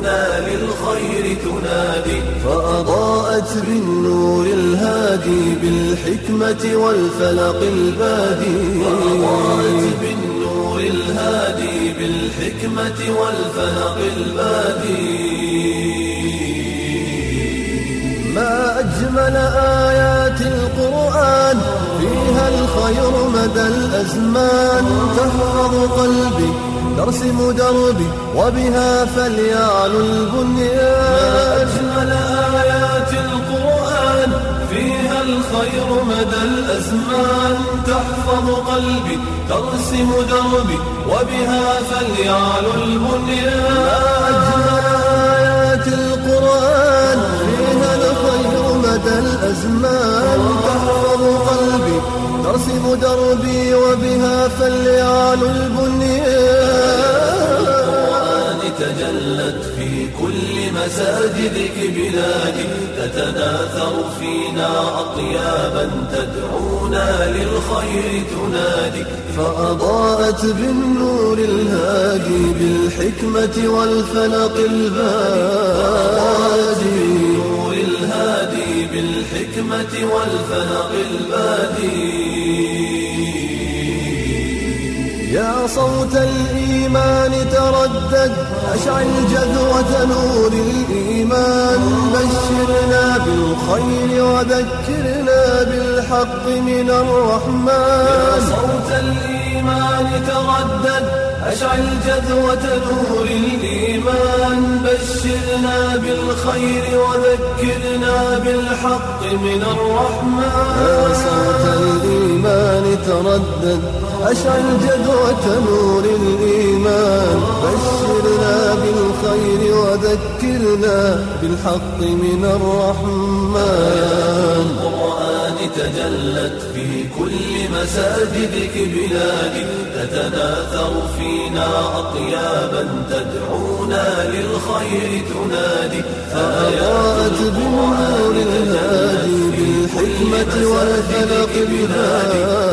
تدعونا للخير تنادي. فأضاءت بالنور الهادي بالحكمة والفلق البادي. فأضاءت بالنور الهادي بالحكمة والفلق البادي. ما أجمل آيات القرآن فيها الخير مدى الأزمان. تحفظ قلبي ترسم دربي وبها فليعلو البنيان. ما أجمل آيات القرآن فيها الخير مدى الأزمان. تحفظ قلبي ترسم دربي وبها فليعلو البنيان. ما أجمل آيات القرآن فيها الخير مدى الأزمان. تحفظ قلبي ترسم دربي وبها فليعلو البنيان. القرآن تجلت في كل مساجدك بلادي. تتناثر فينا أطيابا تدعونا للخير تنادي. فأضاءت بالنور الهادي بالحكمة والفلق البادي. نور الهادي بالحكمة والفلق البادي. يا صوت الإيمان تردد أشعل جذوة نور الإيمان. بشرنا بالخير وذكرنا بالحق من الرحمن. يا صوت الإيمان تردد أشعل جذوة نور الإيمان. بشرنا بالخير وذكرنا بالحق من الرحمن. يا صوت الإيمان تردد أشعل جذوة نور الإيمان. بشرنا بالخير وذكرنا بالحق من الرحمن. القرآن تجلت في كل مساجدك بلادي. تتناثر فينا أطيابا تدعونا للخير تنادي. فأضاءت بالنور الهادي بالحكمة والفلق البادي.